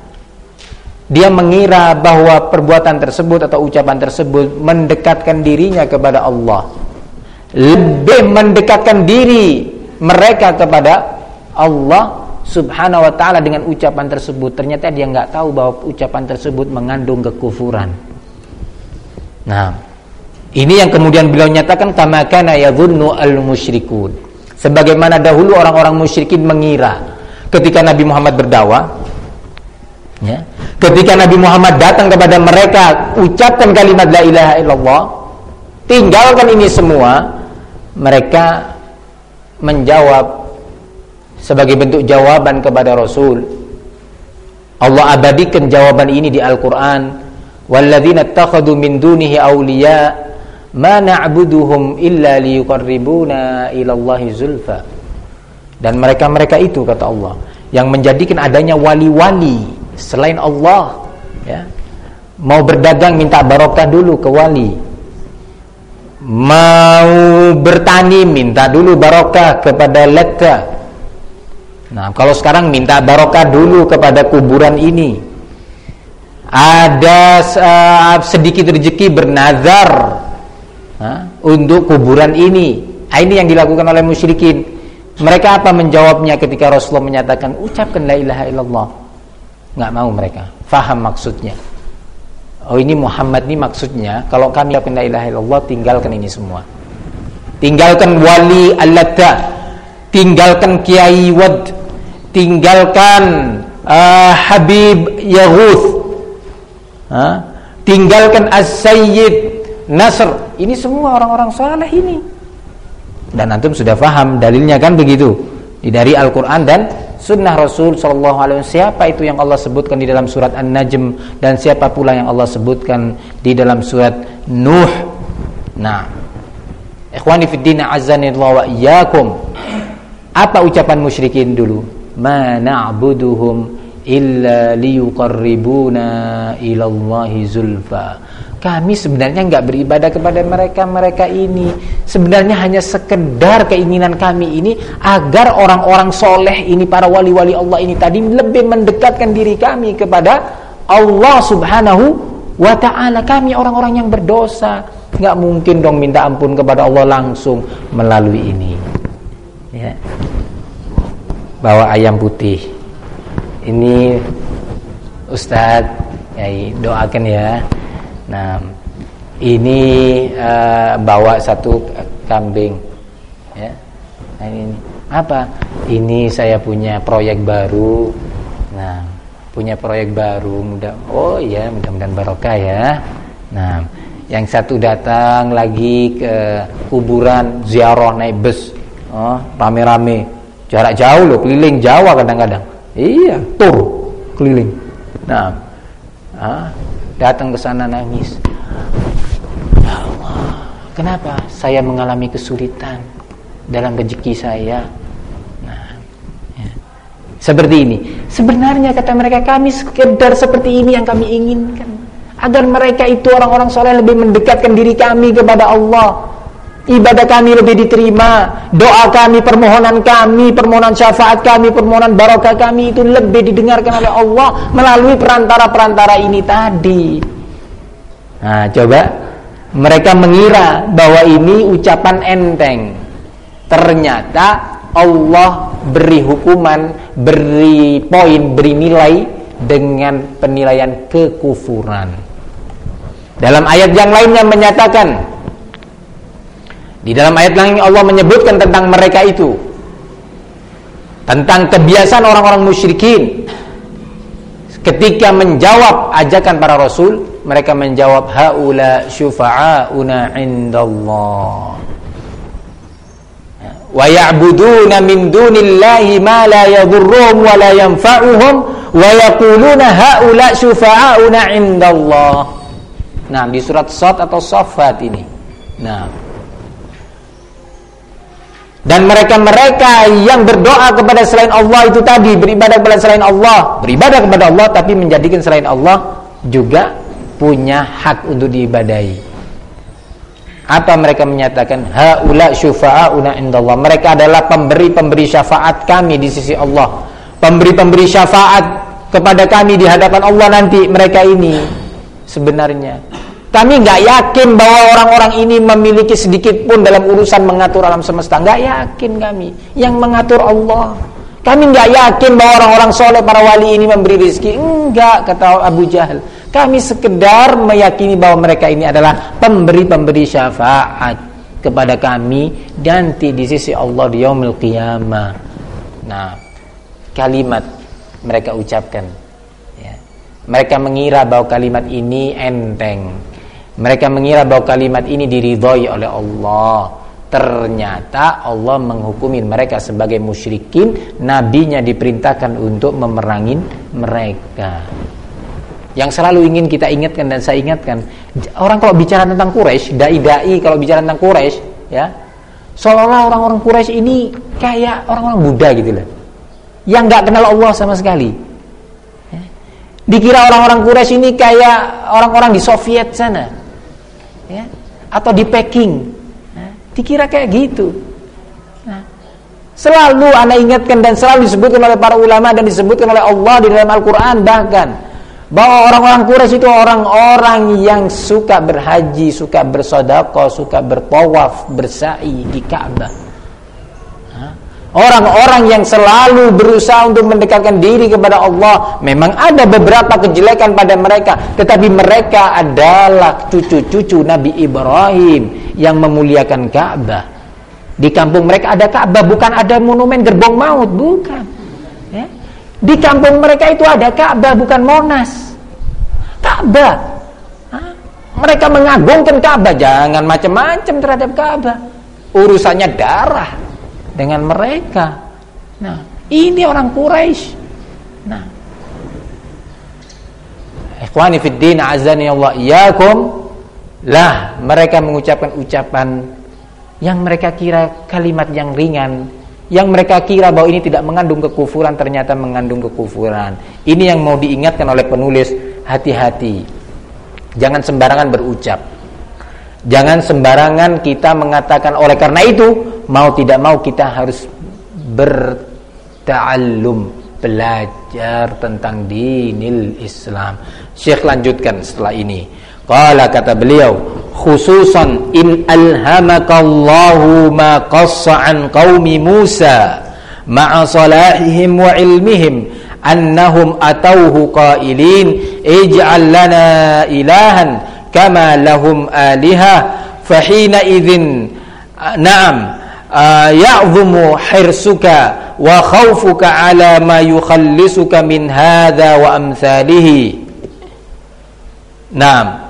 Dia mengira bahwa perbuatan tersebut atau ucapan tersebut mendekatkan dirinya kepada Allah, lebih mendekatkan diri mereka kepada Allah Subhanahu wa ta'ala dengan ucapan tersebut. Ternyata dia nggak tahu bahwa ucapan tersebut mengandung kekufuran. Nah, ini yang kemudian beliau nyatakan, kama kana yadhunnu al-musyrikun, sebagaimana dahulu orang-orang musyrikin mengira ketika Nabi Muhammad berdakwah, ya, ketika Nabi Muhammad datang kepada mereka, ucapkan kalimat la ilaha illallah, tinggalkan ini semua. Mereka menjawab sebagai bentuk jawaban kepada Rasul. Allah abadikan jawaban ini di Al-Quran, walladzina ittakhadhu min dunihi awliya ma na'buduhum illa liyuqarribuna ilallahi zulfa. Dan mereka-mereka itu, kata Allah, yang menjadikan adanya wali-wali selain Allah, ya, mau berdagang minta barokah dulu ke wali, mau bertani minta dulu barokah kepada Latta. Nah, kalau sekarang minta barokah dulu kepada kuburan ini. Ada sedikit rezeki bernazar untuk kuburan ini. Ini yang dilakukan oleh musyrikin. Mereka apa menjawabnya ketika Rasulullah menyatakan ucapkan la ilaha illallah? Nggak mau mereka faham maksudnya. Oh, ini Muhammad ini maksudnya kalau kami ucapkan la ilaha illallah, tinggalkan ini semua. Tinggalkan wali Al-Latta, tinggalkan Kiai Wad, tinggalkan Habib Yaghuth, tinggalkan As-Sayyid Nasr. Ini semua orang-orang saleh ini. Dan antum sudah paham dalilnya kan begitu, dari Al-Quran dan Sunnah Rasul sallallahu alaihi wasallam. Siapa itu yang Allah sebutkan di dalam surat An-Najm, dan siapa pula yang Allah sebutkan di dalam surat Nuh. Nah, ikhwani fid din, azanillahu wa iyyakum. Apa ucapan musyrikin dulu? Ma na'buduhum illa liyuqarribuna ilallahi zulfa. Kami sebenarnya enggak beribadah kepada mereka ini. Sebenarnya hanya sekedar keinginan kami ini agar orang-orang soleh ini, para wali-wali Allah ini tadi, lebih mendekatkan diri kami kepada Allah Subhanahu wa ta'ala. Kami orang-orang yang berdosa, enggak mungkin dong minta ampun kepada Allah langsung melalui ini. Ya. Bawa ayam putih. Ini Ustadz, ya, doakan ya. Nah, ini bawa satu kambing, ya. Nah, ini apa? Ini saya punya proyek baru. Nah, punya proyek baru, mudah-mudahan barokah ya. Nah, yang satu datang lagi ke kuburan, ziarah naik bus, rame-rame, jarak jauh loh, keliling Jawa kadang-kadang. Iya, tur keliling. Nah, datang ke sana nangis. Ya Allah, kenapa saya mengalami kesulitan dalam rezeki saya? Nah, ya. Seperti ini. Sebenarnya kata mereka, kami sekedar seperti ini yang kami inginkan, agar mereka itu orang-orang soleh lebih mendekatkan diri kami kepada Allah, ibadah kami lebih diterima, doa kami, permohonan syafaat kami, permohonan barakah kami itu lebih didengarkan oleh Allah melalui perantara-perantara ini tadi. Nah, coba mereka mengira bahwa ini ucapan enteng. Ternyata Allah beri hukuman, beri poin, beri nilai dengan penilaian kekufuran. Dalam ayat yang lainnya menyatakan, di dalam ayat lain Allah menyebutkan tentang mereka itu, tentang kebiasaan orang-orang musyrikin ketika menjawab ajakan para rasul. Mereka menjawab, haula syufa'auna indallah wa ya'buduna min dunillahi ma la yadhurruhum wa la yanfa'uhum wa yaquluna haula syufa'auna indallah. Nah, di surat Shad atau Shaffat ini. Nah, dan mereka-mereka yang berdoa kepada selain Allah itu tadi, beribadah kepada selain Allah, beribadah kepada Allah tapi menjadikan selain Allah juga punya hak untuk diibadahi. Apa mereka menyatakan? Haula syufa'auna indallah. Mereka adalah pemberi-pemberi syafaat kami di sisi Allah, pemberi-pemberi syafaat kepada kami di hadapan Allah nanti. Mereka ini sebenarnya kami nggak yakin bahwa orang-orang ini memiliki sedikit pun dalam urusan mengatur alam semesta. Nggak yakin kami. Yang mengatur Allah. Kami nggak yakin bahwa orang-orang soleh, para wali ini memberi rezeki. Enggak, kata Abu Jahal. Kami sekedar meyakini bahwa mereka ini adalah pemberi-pemberi syafaat kepada kami nanti di sisi Allah di yaumil qiyamah. Nah, kalimat mereka ucapkan, ya. Mereka mengira bahwa kalimat ini enteng. Mereka mengira bahwa kalimat ini diridhoi oleh Allah. Ternyata Allah menghukumi mereka sebagai musyrikin. Nabinya diperintahkan untuk memerangi mereka. Yang selalu ingin kita ingatkan dan saya ingatkan, orang kalau bicara tentang Quraisy, dai-dai kalau bicara tentang Quraisy, ya, seolah-olah orang-orang Quraisy ini kayak orang-orang Buddha gitu loh, yang nggak kenal Allah sama sekali. Ya. Dikira orang-orang Quraisy ini kayak orang-orang di Soviet sana, ya, atau di Peking, ya, dikira kayak gitu. Nah, selalu ana ingatkan dan selalu disebutkan oleh para ulama dan disebutkan oleh Allah di dalam Al-Quran bahkan, bahwa orang-orang Quraisy itu orang-orang yang suka berhaji, suka bersedekah, suka bertawaf, bersa'i di Ka'bah. Orang-orang yang selalu berusaha untuk mendekatkan diri kepada Allah. Memang ada beberapa kejelekan pada mereka, tetapi mereka adalah cucu-cucu Nabi Ibrahim yang memuliakan Ka'bah. Di kampung mereka ada Ka'bah, bukan ada monumen gerbong maut, bukan. Ya. Di kampung mereka itu ada Ka'bah, bukan Monas. Ka'bah. Mereka mengagungkan Ka'bah. Jangan macam-macam terhadap Ka'bah. Urusannya darah dengan mereka. Nah, ini orang Quraisy. Nah, ikhwani fid din, azani Allah iyyakum. Lah, mereka mengucapkan ucapan yang mereka kira kalimat yang ringan, yang mereka kira bahwa ini tidak mengandung kekufuran, ternyata mengandung kekufuran. Ini yang mau diingatkan oleh penulis, hati-hati. Jangan sembarangan berucap. Jangan sembarangan kita mengatakan. Oleh karena itu, mau tidak mau kita harus berta'allum, belajar tentang dinil Islam. Syekh lanjutkan setelah ini. Qala, kata beliau, khususan in alhamakallahu ma qassa an qaumi Musa ma'a salahihim wa ilmihim annahum atauhu qailin ij'al lana ilahan kama lahum alihah fahina idzin na'am ya'dhumu hirsuka wa khawfuka ala ma yukhallisuka min hadha wa amthalihi. Na'am.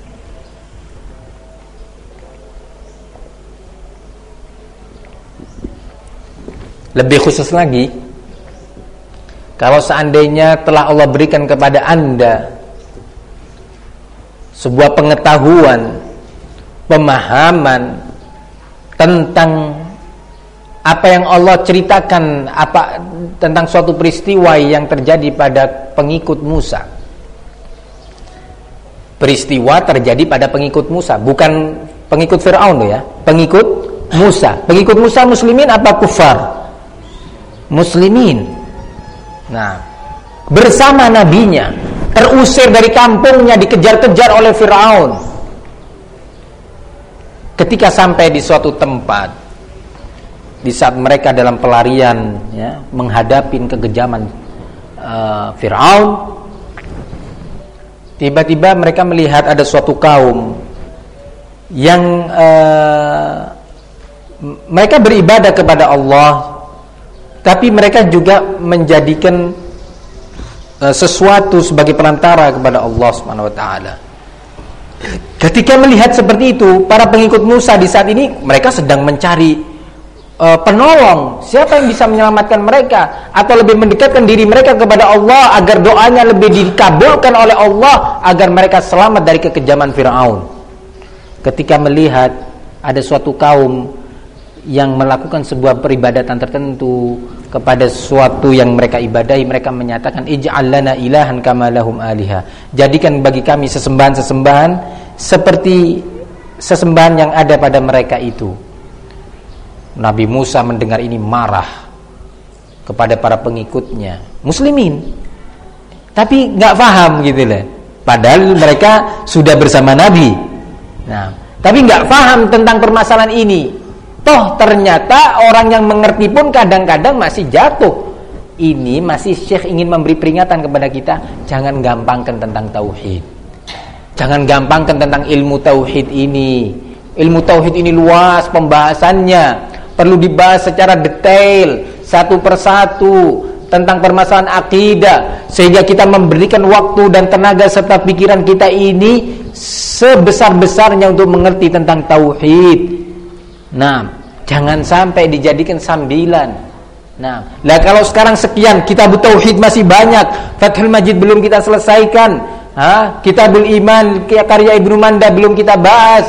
Lebih khusus lagi, kalau seandainya telah Allah berikan kepada Anda sebuah pengetahuan, pemahaman tentang apa yang Allah ceritakan tentang suatu peristiwa yang terjadi pada pengikut Musa. Peristiwa terjadi pada pengikut Musa, bukan pengikut Fir'aun ya, pengikut Musa. Pengikut Musa muslimin apa kufar? Muslimin. Nah, bersama nabinya, terusir dari kampungnya, dikejar-kejar oleh Fir'aun. Ketika sampai di suatu tempat, di saat mereka dalam pelarian ya, menghadapi kekejaman Fir'aun, tiba-tiba mereka melihat ada suatu kaum yang mereka beribadah kepada Allah, tapi mereka juga menjadikan sesuatu sebagai perantara kepada Allah Subhanahu wa taala. Ketika melihat seperti itu, para pengikut Musa di saat ini mereka sedang mencari penolong, siapa yang bisa menyelamatkan mereka atau lebih mendekatkan diri mereka kepada Allah agar doanya lebih dikabulkan oleh Allah agar mereka selamat dari kekejaman Fir'aun. Ketika melihat ada suatu kaum yang melakukan sebuah peribadatan tertentu kepada sesuatu yang mereka ibadahi, mereka menyatakan ij'al lana ilahan kama lahum aliha, jadikan bagi kami sesembahan-sesembahan seperti sesembahan yang ada pada mereka itu. Nabi Musa mendengar ini marah kepada para pengikutnya muslimin, tapi nggak paham gitu loh. Padahal mereka sudah bersama Nabi. Nah, tapi nggak paham tentang permasalahan ini. Toh ternyata orang yang mengerti pun kadang-kadang masih jatuh. Ini masih Syekh ingin memberi peringatan kepada kita, jangan gampangkan tentang tauhid. Jangan gampangkan tentang ilmu tauhid ini. Ilmu tauhid ini luas pembahasannya, perlu dibahas secara detail satu persatu tentang permasalahan akidah, sehingga kita memberikan waktu dan tenaga serta pikiran kita ini sebesar-besarnya untuk mengerti tentang tauhid. Nah, jangan sampai dijadikan sambilan. Nah, lah kalau sekarang sekian, kitab tauhid masih banyak, Fathul Majid belum kita selesaikan, Kitabul Iman karya Ibnu Manda belum kita bahas,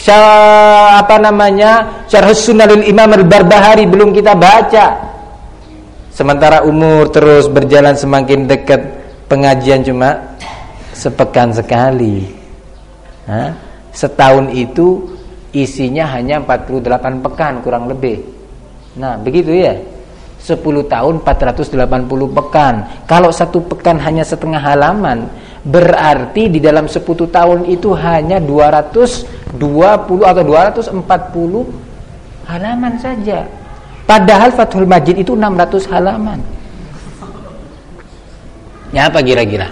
Syarhus Sunnahil Imam Al-Barbahari belum kita baca. Sementara umur terus berjalan semakin dekat, pengajian cuma sepekan sekali. Setahun itu isinya hanya 48 pekan kurang lebih. Nah, begitu ya. 10 tahun 480 pekan. Kalau satu pekan hanya setengah halaman, berarti di dalam 10 tahun itu hanya 220 atau 240 halaman saja. Padahal Fathul Majid itu 600 halaman. Ya apa kira-kira?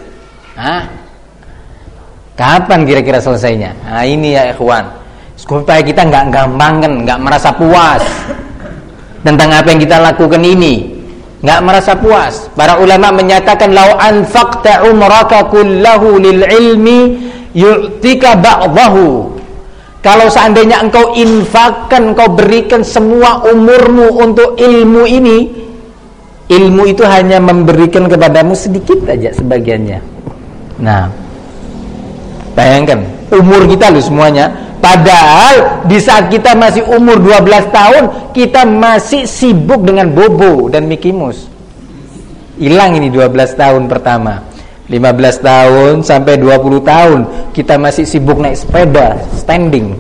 Kapan kira-kira selesainya? Nah, ini ya ikhwan, supaya kita nggak gampangkan, nggak merasa puas tentang apa yang kita lakukan ini, nggak merasa puas. Para ulama menyatakan lau anfaqta umraka kullahu lil ilmi yu'tika ba'dahu. Kalau seandainya engkau infakkan, engkau berikan semua umurmu untuk ilmu ini, ilmu itu hanya memberikan kepadamu sedikit saja sebagiannya. Nah, bayangkan umur kita loh semuanya. Padahal di saat kita masih umur 12 tahun, kita masih sibuk dengan bobo dan Mickey Mouse. Hilang ini 12 tahun pertama. 15 tahun sampai 20 tahun kita masih sibuk naik sepeda standing.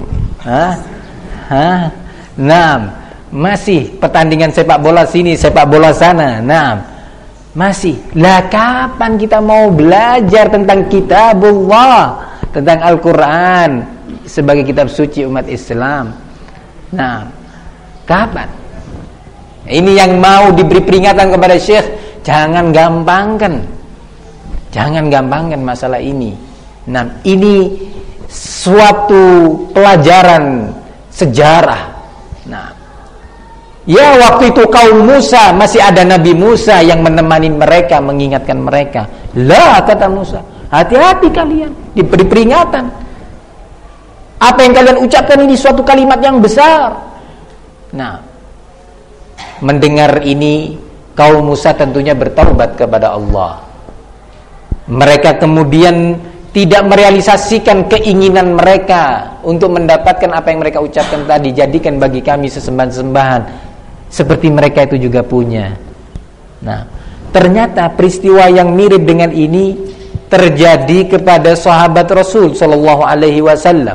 Nah, masih pertandingan sepak bola sini, sepak bola sana. Nah, masih. Lah kapan kita mau belajar tentang kitabullah, tentang Al-Qur'an sebagai kitab suci umat Islam? Nah, kapan? Ini yang mau diberi peringatan kepada Syekh, jangan gampangkan. Jangan gampangkan masalah ini. Nah, ini suatu pelajaran sejarah. Nah, ya waktu itu kaum Musa, masih ada Nabi Musa yang menemani mereka, mengingatkan mereka. Lah, kata Musa, hati-hati kalian, diberi peringatan. Apa yang kalian ucapkan ini suatu kalimat yang besar. Nah, mendengar ini, kaum Musa tentunya bertaubat kepada Allah. Mereka kemudian tidak merealisasikan keinginan mereka untuk mendapatkan apa yang mereka ucapkan tadi, jadikan bagi kami sesembahan-sembahan. seperti mereka itu juga punya. Nah, ternyata peristiwa yang mirip dengan ini terjadi kepada sahabat Rasul sallallahu alaihi wasallam.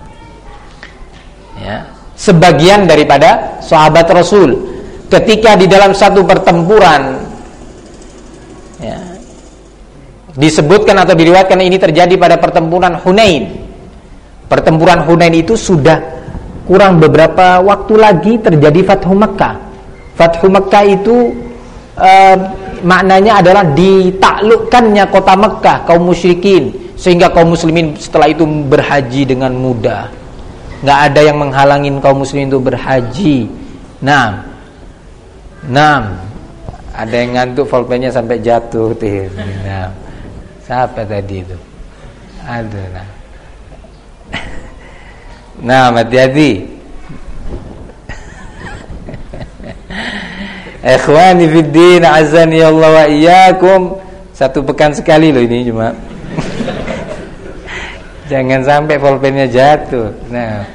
Ya, sebagian daripada sahabat Rasul ketika di dalam satu pertempuran, ya, disebutkan atau diriwayatkan ini terjadi pada pertempuran Hunain. Pertempuran Hunain itu sudah kurang beberapa waktu lagi terjadi Fathu Makkah. Fathu Makkah itu maknanya adalah ditaklukkannya kota Makkah kaum musyrikin, sehingga kaum muslimin setelah itu berhaji dengan mudah. Nggak ada yang menghalangin kaum muslimin itu berhaji. Nah, ada yang ngantuk, pulpennya sampai jatuh. Nah, siapa tadi itu? Ada. Nah, hati-hati. Ikhwani fiddin, azani Allah wa iyyakum. Satu pekan sekali loh ini cuma. Jangan sampai pulpennya jatuh. Nah.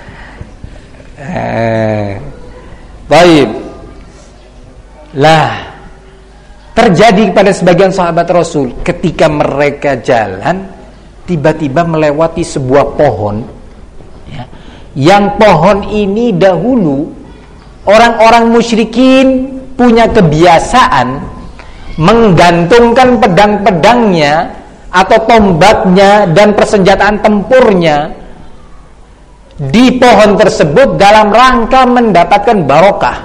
Baik. Lah, terjadi pada sebagian sahabat Rasul ketika mereka jalan, tiba-tiba melewati sebuah pohon, ya, yang pohon ini dahulu orang-orang musyrikin punya kebiasaan menggantungkan pedang-pedangnya atau tombaknya dan persenjataan tempurnya di pohon tersebut dalam rangka mendapatkan barokah,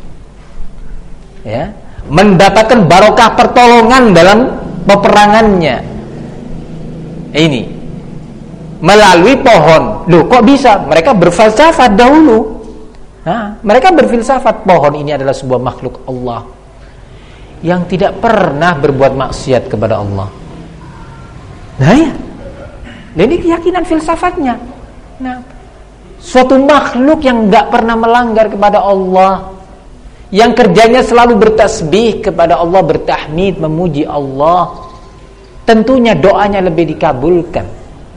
ya, mendapatkan barokah pertolongan dalam peperangannya. Ini melalui pohon. Loh, kok bisa? Mereka berfalsafat dahulu. Nah, mereka berfilsafat pohon ini adalah sebuah makhluk Allah yang tidak pernah berbuat maksiat kepada Allah. Nah, ya, ini keyakinan filsafatnya. Nah, suatu makhluk yang nggak pernah melanggar kepada Allah, yang kerjanya selalu bertasbih kepada Allah, bertahmid, memuji Allah, tentunya doanya lebih dikabulkan.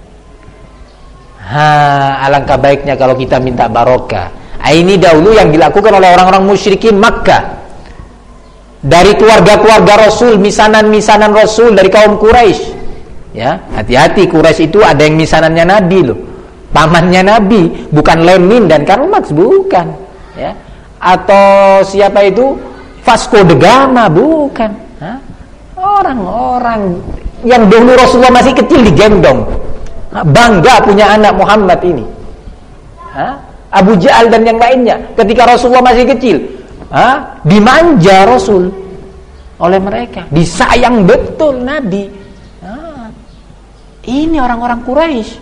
Alangkah baiknya kalau kita minta barokah. Ini dahulu yang dilakukan oleh orang-orang musyrikin Makkah. Dari keluarga-keluarga Rasul, misanan-misanan Rasul dari kaum Quraisy. Ya, hati-hati, Quraisy itu ada yang misanannya Nabi loh. Pamannya Nabi, bukan Lenin dan Karl Marx, bukan. Ya. Atau siapa itu? Vasco da Gama, bukan. Orang-orang yang dahulu Rasulullah masih kecil digendong. Bangga punya anak Muhammad ini. Abu Jahal dan yang lainnya ketika Rasulullah masih kecil, dimanja Rasul oleh mereka, disayang betul Nabi. Ini orang-orang Quraisy.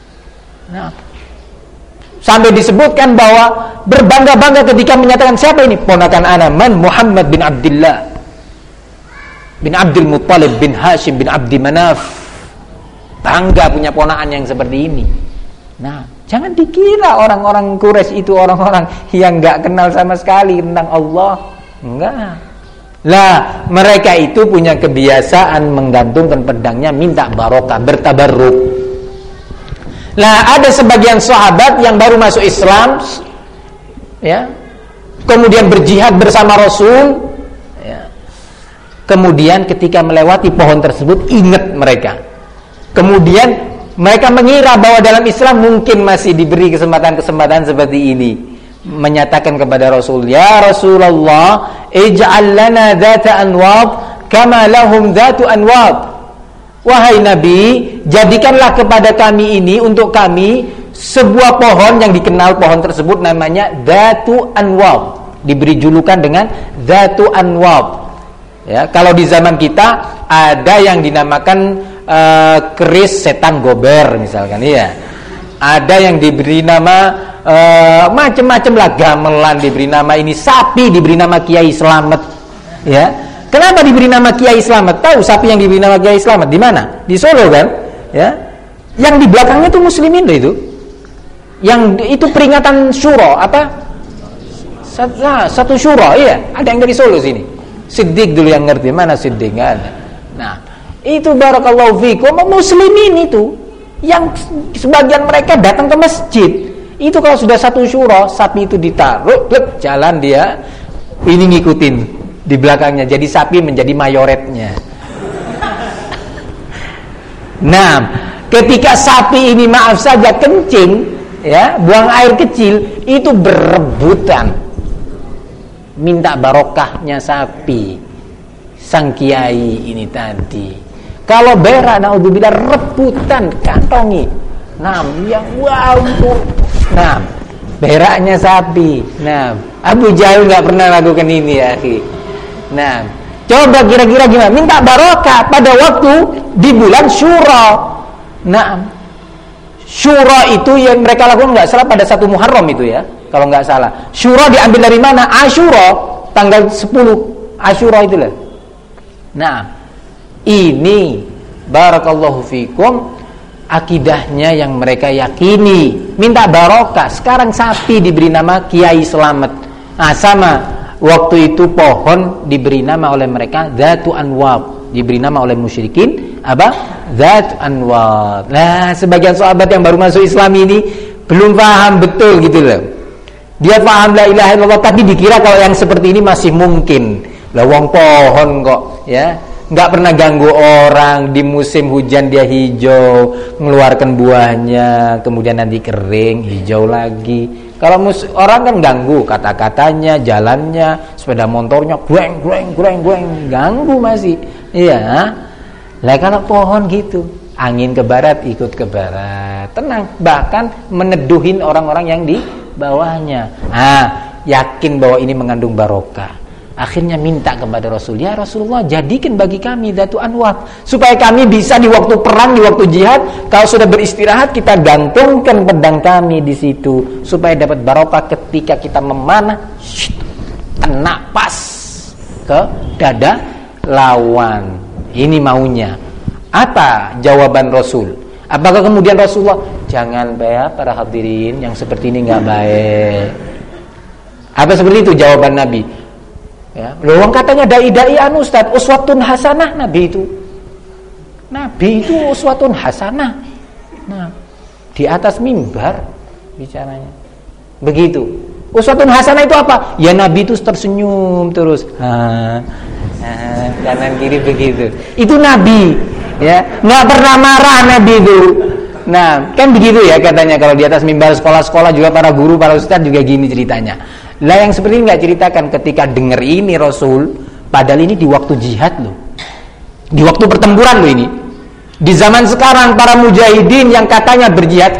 Sampai disebutkan bahwa berbangga-bangga ketika menyatakan, siapa ini? Ponakan ana, man Muhammad bin Abdullah bin Abdul Muttalib bin Hashim bin Abdi Manaf. Bangga punya ponakan yang seperti ini. Nah, jangan dikira orang-orang Quraisy itu orang-orang yang enggak kenal sama sekali tentang Allah. Enggak. Lah, mereka itu punya kebiasaan menggantungkan pedangnya, minta barokah, bertabarruk. Lah, ada sebagian sahabat yang baru masuk Islam, ya, kemudian berjihad bersama Rasul, ya. Kemudian ketika melewati pohon tersebut, ingat mereka. Kemudian mereka mengira bahwa dalam Islam mungkin masih diberi kesempatan-kesempatan seperti ini, menyatakan kepada Rasul, ya Rasulullah, ij'al lana dhata anwad kama lahum dhatu anwad. Wahai Nabi, jadikanlah kepada kami ini, untuk kami, sebuah pohon yang dikenal pohon tersebut namanya dhatu anwad, diberi julukan dengan dhatu anwad. Ya, kalau di zaman kita ada yang dinamakan keris setan gober misalkan, iya. Ada yang diberi nama macam-macam lah, gamelan diberi nama ini, sapi diberi nama Kiai Slamet, ya. Kenapa diberi nama Kiai Slamet? Tahu sapi yang diberi nama Kiai Slamet di mana? Di Solo kan, ya. Yang di belakangnya itu muslimin loh itu. Yang itu peringatan syuro apa? Satu syuro, iya. Ada yang dari Solo sini. Siddiq dulu yang ngerti, mana Siddiq? Nggak ada. Nah, itu barakallahu fikum, muslimin itu yang sebagian mereka datang ke masjid. Itu kalau sudah satu syuro, sapi itu ditaruh, jalan dia Ini ngikutin di belakangnya, jadi sapi menjadi mayoretnya. Nah, ketika sapi ini maaf saja kencing, ya, buang air kecil, itu berebutan minta barokahnya sapi sang kiai ini tadi. Kalau berak, naudzubillah, rebutan kantongi. Nah, yang wow. Nah, beraknya sapi. Nah, Abu Jahal nggak pernah lakukan ini ya, akhi. Nah, coba kira-kira gimana? Minta barokah pada waktu di bulan Syura. Nah, Syura itu yang mereka lakukan nggak salah pada 1 Muharram itu ya, kalau nggak salah. Syura diambil dari mana? Asyura, tanggal 10 Asyura itulah. Nah, ini barakallahu fikum akidahnya yang mereka yakini, minta barokah. Sekarang sapi diberi nama Kiai Selamat. Nah, sama waktu itu pohon diberi nama oleh mereka Dzatu Anwab, diberi nama oleh musyrikin apa? Dzatu Anwab. Nah, sebagian sahabat yang baru masuk Islam ini belum paham betul gitu loh. Dia paham la ilaha illallah, tapi dikira kalau yang seperti ini masih mungkin. Lah wong pohon kok, ya. Nggak pernah ganggu orang, di musim hujan dia hijau, mengeluarkan buahnya, kemudian nanti kering, hijau lagi. Kalau orang kan ganggu kata-katanya, jalannya, sepeda motornya, gueng, ganggu masih. Iya. Lah kalau pohon gitu, angin ke barat ikut ke barat, tenang, bahkan meneduhin orang-orang yang di bawahnya. Yakin bahwa ini mengandung barokah. Akhirnya minta kepada Rasul, ya Rasulullah, jadikan bagi kami Dzatu Anwab, supaya kami bisa di waktu perang, di waktu jihad, kalau sudah beristirahat kita gantungkan pedang kami di situ, supaya dapat barokah ketika kita memanah, kena pas ke dada lawan. Ini maunya. Apa jawaban Rasul? Apakah kemudian Rasulullah, jangan ya para hadirin, yang seperti ini nggak baik? Apa seperti itu jawaban Nabi? Ya, loh, katanya dai-dai Ustaz, uswatun hasanah Nabi itu. Nabi itu uswatun hasanah. Nah, di atas mimbar bicaranya. Begitu. Uswatun hasanah itu apa? Ya Nabi itu tersenyum terus. Kanan kiri begitu. Itu Nabi, ya. Enggak pernah marah Nabi itu. Nah, kan begitu ya katanya kalau di atas mimbar sekolah-sekolah juga para guru, para ustaz juga gini ceritanya. Lah yang seperti ini nggak ceritakan ketika dengar ini Rasul, padahal ini di waktu jihad loh, di waktu pertempuran loh ini. Di zaman sekarang para mujahidin yang katanya berjihad,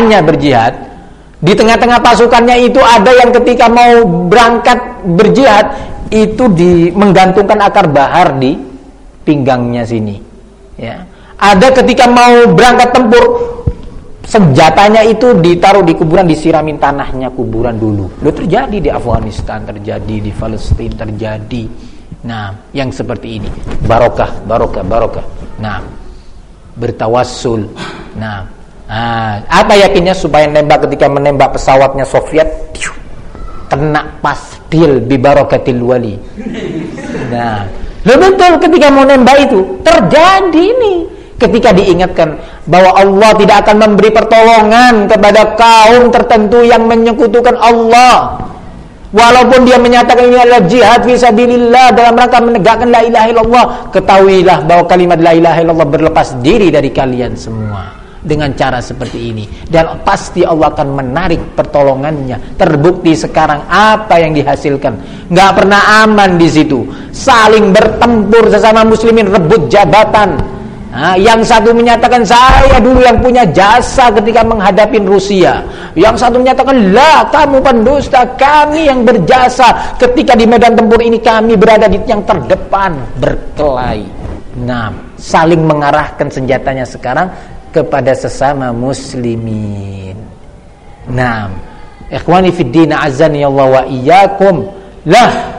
di tengah-tengah pasukannya itu ada yang ketika mau berangkat berjihad itu menggantungkan akar bahar di pinggangnya sini. Ya, ada ketika mau berangkat tempur, senjatanya itu ditaruh di kuburan, disiramin tanahnya kuburan dulu. Lo terjadi di Afghanistan, terjadi di Palestina, terjadi. Nah, yang seperti ini, barokah. Nah, bertawassul. Nah, apa yakinnya supaya ketika menembak pesawatnya Soviet, kena pas deal bi barakatil wali. Nah, lo betul ketika mau nembak itu terjadi ini. Ketika diingatkan bahwa Allah tidak akan memberi pertolongan kepada kaum tertentu yang menyekutukan Allah, walaupun dia menyatakan ini adalah jihad fisabilillah dalam rangka menegakkan la ilaha illallah, ketahuilah bahwa kalimat la ilaha illallah berlepas diri dari kalian semua dengan cara seperti ini, dan pasti Allah akan menarik pertolongannya. Terbukti sekarang apa yang dihasilkan, nggak pernah aman di situ, saling bertempur sesama muslimin, rebut jabatan. Yang satu menyatakan saya dulu yang punya jasa ketika menghadapi Rusia, yang satu menyatakan lah kamu pendusta, kami yang berjasa ketika di medan tempur ini, kami berada di yang terdepan, berkelahi. Nah, saling mengarahkan senjatanya sekarang kepada sesama muslimin. Nah, ikhwani fid din azani Allah wa iyyakum. Lah,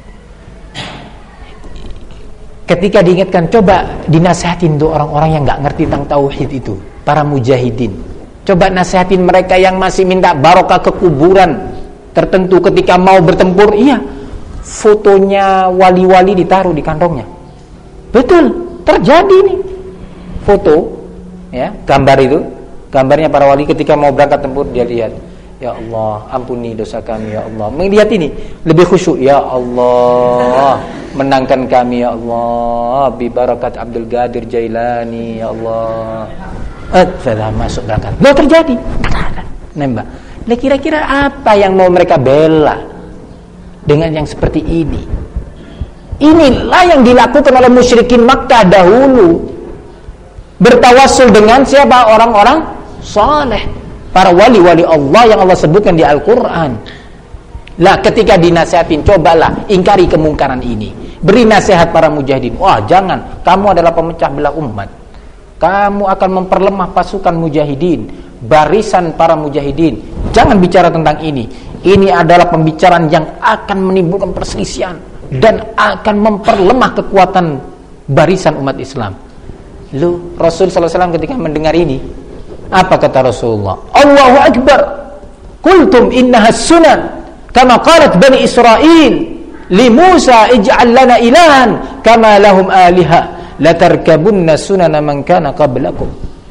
ketika diingatkan, coba dinasihatin untuk orang-orang yang nggak ngerti tentang tauhid itu, para mujahidin. Coba nasihatin mereka yang masih minta barokah ke kuburan tertentu ketika mau bertempur. Iya, fotonya wali-wali ditaruh di kantongnya. Betul, terjadi nih. Foto, ya, gambar itu, gambarnya para wali ketika mau berangkat tempur, dia lihat. Ya Allah, ampuni dosa kami ya Allah. Melihat ini lebih khusyuk, ya Allah, menangkan kami ya Allah bi barakat Abdul Qadir Jailani ya Allah. Sudah masuk neraka. Belum terjadi. Nembak. Nah, kira-kira apa yang mau mereka bela dengan yang seperti ini? Inilah yang dilakukan oleh musyrikin Makkah dahulu. Bertawassul dengan siapa? Orang-orang saleh. Para wali-wali Allah yang Allah sebutkan di Al-Quran. Lah ketika dinasihatin, cobalah ingkari kemungkaran ini. Beri nasihat para mujahidin. Wah jangan, kamu adalah pemecah belah umat. Kamu akan memperlemah pasukan mujahidin, barisan para mujahidin. Jangan bicara tentang ini. Ini adalah pembicaraan yang akan menimbulkan perselisihan dan akan memperlemah kekuatan barisan umat Islam. Rasul SAW ketika mendengar ini, apa kata Rasulullah? Allahu Akbar. Qultum innaha sunan kama qalat Bani Israel li Musa ij'al lana ilahan kama lahum aliha latarkabunna sunana man kana qablakum.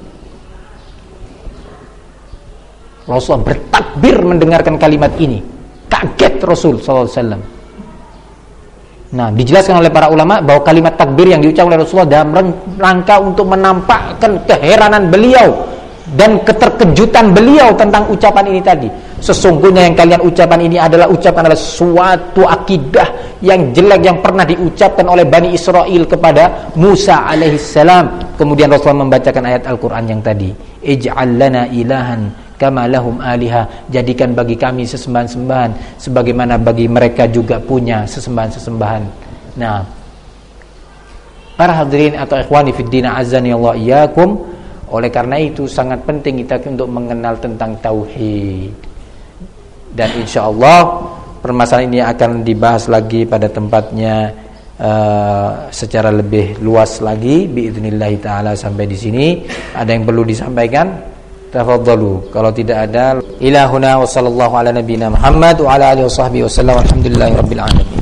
Rasulullah bertakbir mendengarkan kalimat ini. Kaget Rasul SAW. Nah, dijelaskan oleh para ulama bahwa kalimat takbir yang diucapkan oleh Rasulullah dalam rangka untuk menampakkan keheranan beliau dan keterkejutan beliau tentang ucapan ini tadi. Sesungguhnya yang kalian ucapan ini adalah suatu akidah yang jelek yang pernah diucapkan oleh Bani Israel kepada Musa alaihissalam. Kemudian Rasulullah membacakan ayat Al-Quran yang tadi, ij'al lana ilahan kama lahum aliha, jadikan bagi kami sesembahan-sembahan sebagaimana bagi mereka juga punya sesembahan-sesembahan. Nah, para hadirin atau ikhwani fiddin azani Allah iyyakum, oleh karena itu sangat penting kita untuk mengenal tentang tauhid. Dan insyaallah permasalahan ini akan dibahas lagi pada tempatnya secara lebih luas lagi biidznillah taala. Sampai di sini ada yang perlu disampaikan? Tafadhalu. Kalau tidak ada, ilahuna wa sallallahu ala nabiyina Muhammad wa ala alihi washabbihi wasallam. Alhamdulillahirabbil alamin.